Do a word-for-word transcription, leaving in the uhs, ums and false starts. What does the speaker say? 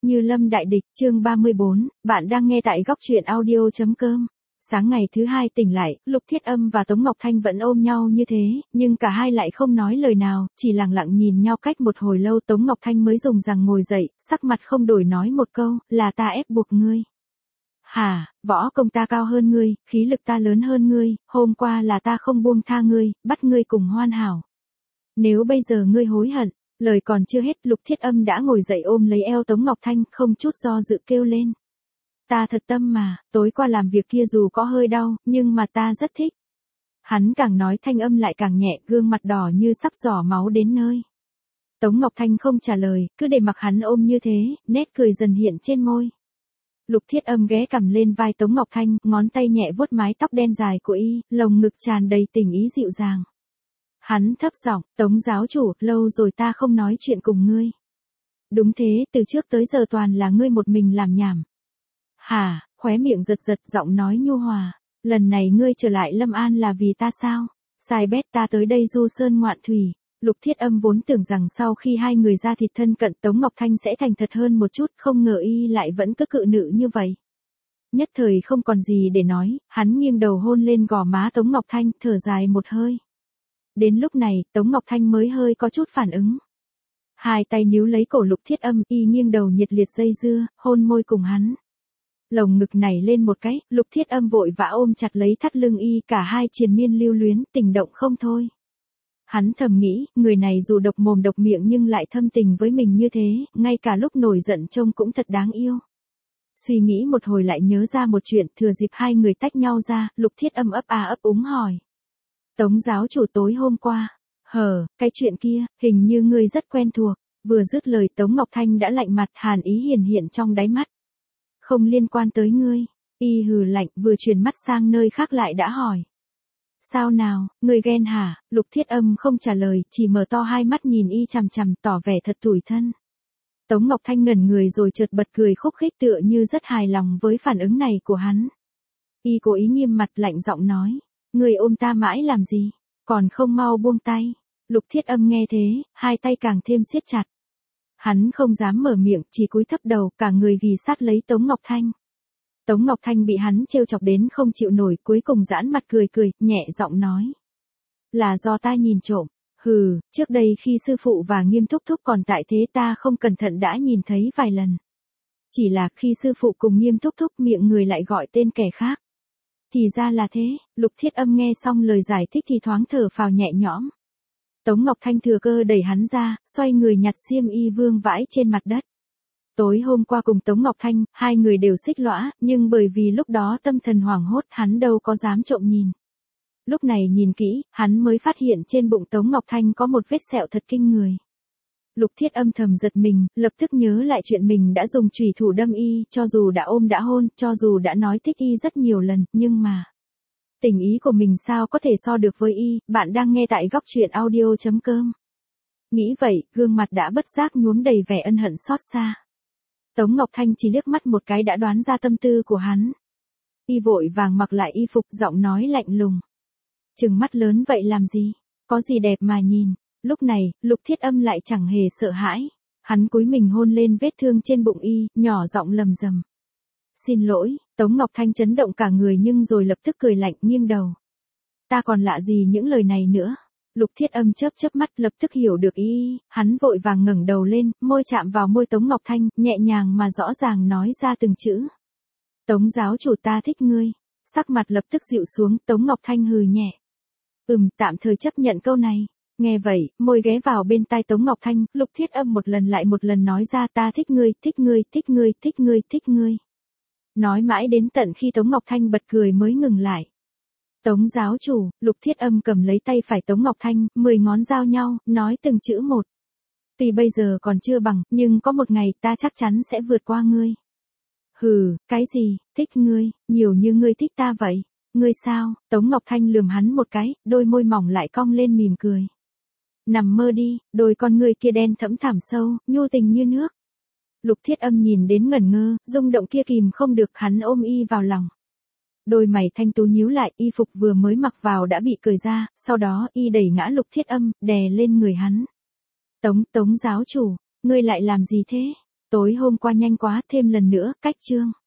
Như lâm đại địch, chương ba mươi bốn, bạn đang nghe tại góc truyện audio.com. Sáng ngày thứ hai tỉnh lại, Lục Thiết Âm và Tống Ngọc Thanh vẫn ôm nhau như thế, nhưng cả hai lại không nói lời nào, chỉ lặng lặng nhìn nhau cách một hồi lâu. Tống Ngọc Thanh mới dùng rằng ngồi dậy, sắc mặt không đổi nói một câu, là ta ép buộc ngươi. Hả, võ công ta cao hơn ngươi, khí lực ta lớn hơn ngươi, hôm qua là ta không buông tha ngươi, bắt ngươi cùng hoàn hảo. Nếu bây giờ ngươi hối hận, lời còn chưa hết, Lục Thiết Âm đã ngồi dậy ôm lấy eo Tống Ngọc Thanh, không chút do dự kêu lên. Ta thật tâm mà, tối qua làm việc kia dù có hơi đau, nhưng mà ta rất thích. Hắn càng nói thanh âm lại càng nhẹ, gương mặt đỏ như sắp giỏ máu đến nơi. Tống Ngọc Thanh không trả lời, cứ để mặc hắn ôm như thế, nét cười dần hiện trên môi. Lục Thiết Âm ghé cằm lên vai Tống Ngọc Thanh, ngón tay nhẹ vuốt mái tóc đen dài của y, lồng ngực tràn đầy tình ý dịu dàng. Hắn thấp giọng, Tống giáo chủ, lâu rồi ta không nói chuyện cùng ngươi. Đúng thế, từ trước tới giờ toàn là ngươi một mình làm nhảm. Hả, khóe miệng giật giật, giọng nói nhu hòa. Lần này ngươi trở lại Lâm An là vì ta sao? Sai bét, ta tới đây du sơn ngoạn thủy. Lục Thiết Âm vốn tưởng rằng sau khi hai người ra thịt thân cận Tống Ngọc Thanh sẽ thành thật hơn một chút, không ngờ y lại vẫn cứ cự nữ như vậy. Nhất thời không còn gì để nói, hắn nghiêng đầu hôn lên gò má Tống Ngọc Thanh, thở dài một hơi. Đến lúc này, Tống Ngọc Thanh mới hơi có chút phản ứng. Hai tay níu lấy cổ Lục Thiết Âm, y nghiêng đầu nhiệt liệt dây dưa, hôn môi cùng hắn. Lồng ngực nảy lên một cái, Lục Thiết Âm vội vã ôm chặt lấy thắt lưng y, cả hai triền miên lưu luyến, tình động không thôi. Hắn thầm nghĩ, người này dù độc mồm độc miệng nhưng lại thâm tình với mình như thế, ngay cả lúc nổi giận trông cũng thật đáng yêu. Suy nghĩ một hồi lại nhớ ra một chuyện, thừa dịp hai người tách nhau ra, Lục Thiết Âm ấp a ấp úng hỏi. Tống giáo chủ tối hôm qua, hờ, cái chuyện kia, hình như ngươi rất quen thuộc. Vừa dứt lời Tống Ngọc Thanh đã lạnh mặt, hàn ý hiển hiện trong đáy mắt. Không liên quan tới ngươi. Y hừ lạnh, vừa chuyển mắt sang nơi khác lại đã hỏi. Sao nào, ngươi ghen hả? Lục Thiết Âm không trả lời, chỉ mở to hai mắt nhìn y chằm chằm, tỏ vẻ thật tủi thân. Tống Ngọc Thanh ngẩn người rồi chợt bật cười khúc khích, tựa như rất hài lòng với phản ứng này của hắn. Y cố ý nghiêm mặt, lạnh giọng nói. Ngươi ôm ta mãi làm gì? Còn không mau buông tay. Lục Thiết Âm nghe thế, hai tay càng thêm siết chặt. Hắn không dám mở miệng, chỉ cúi thấp đầu, cả người ghì sát lấy Tống Ngọc Thanh. Tống Ngọc Thanh bị hắn trêu chọc đến không chịu nổi, cuối cùng giãn mặt cười cười, nhẹ giọng nói. Là do ta nhìn trộm. Hừ, trước đây khi sư phụ và Nghiêm thúc thúc còn tại thế ta không cẩn thận đã nhìn thấy vài lần. Chỉ là khi sư phụ cùng Nghiêm thúc thúc miệng người lại gọi tên kẻ khác. Thì ra là thế, Lục Thiết Âm nghe xong lời giải thích thì thoáng thở phào nhẹ nhõm. Tống Ngọc Thanh thừa cơ đẩy hắn ra, xoay người nhặt xiêm y vương vãi trên mặt đất. Tối hôm qua cùng Tống Ngọc Thanh, hai người đều xích lõa, nhưng bởi vì lúc đó tâm thần hoảng hốt hắn đâu có dám trộm nhìn. Lúc này nhìn kỹ, hắn mới phát hiện trên bụng Tống Ngọc Thanh có một vết sẹo thật kinh người. Lục Thiết Âm thầm giật mình, lập tức nhớ lại chuyện mình đã dùng chùy thủ đâm y, cho dù đã ôm đã hôn, cho dù đã nói thích y rất nhiều lần, nhưng mà... Tình ý của mình sao có thể so được với y, bạn đang nghe tại góc truyện audio.com. Nghĩ vậy, gương mặt đã bất giác nhuốm đầy vẻ ân hận xót xa. Tống Ngọc Thanh chỉ liếc mắt một cái đã đoán ra tâm tư của hắn. Y vội vàng mặc lại y phục, giọng nói lạnh lùng. Trừng mắt lớn vậy làm gì? Có gì đẹp mà nhìn? Lúc này, Lục Thiết Âm lại chẳng hề sợ hãi. Hắn cúi mình hôn lên vết thương trên bụng y, nhỏ giọng lầm rầm. Xin lỗi, Tống Ngọc Thanh chấn động cả người nhưng rồi lập tức cười lạnh, nghiêng đầu. Ta còn lạ gì những lời này nữa? Lục Thiết Âm chớp chớp mắt, lập tức hiểu được ý, hắn vội vàng ngẩng đầu lên, môi chạm vào môi Tống Ngọc Thanh, nhẹ nhàng mà rõ ràng nói ra từng chữ. Tống giáo chủ, ta thích ngươi. Sắc mặt lập tức dịu xuống, Tống Ngọc Thanh hừ nhẹ. Ừm, tạm thời chấp nhận câu này. Nghe vậy, môi ghé vào bên tai Tống Ngọc Thanh, Lục Thiết Âm một lần lại một lần nói ra, ta thích ngươi, thích ngươi, thích ngươi, thích ngươi, thích ngươi. Nói mãi đến tận khi Tống Ngọc Thanh bật cười mới ngừng lại. Tống giáo chủ, Lục Thiết Âm cầm lấy tay phải Tống Ngọc Thanh, mười ngón giao nhau, nói từng chữ một. Tuy bây giờ còn chưa bằng, nhưng có một ngày ta chắc chắn sẽ vượt qua ngươi. Hừ, cái gì, thích ngươi, nhiều như ngươi thích ta vậy. Ngươi sao? Tống Ngọc Thanh lườm hắn một cái, đôi môi mỏng lại cong lên mỉm cười. Nằm mơ đi, đôi con ngươi kia đen thẫm thẳm sâu, nhu tình như nước. Lục Thiết Âm nhìn đến ngẩn ngơ, rung động kia kìm không được, hắn ôm y vào lòng. Đôi mày thanh tú nhíu lại, y phục vừa mới mặc vào đã bị cởi ra, sau đó y đẩy ngã Lục Thiết Âm, đè lên người hắn. Tống, Tống giáo chủ, ngươi lại làm gì thế? Tối hôm qua nhanh quá, thêm lần nữa, cách chương.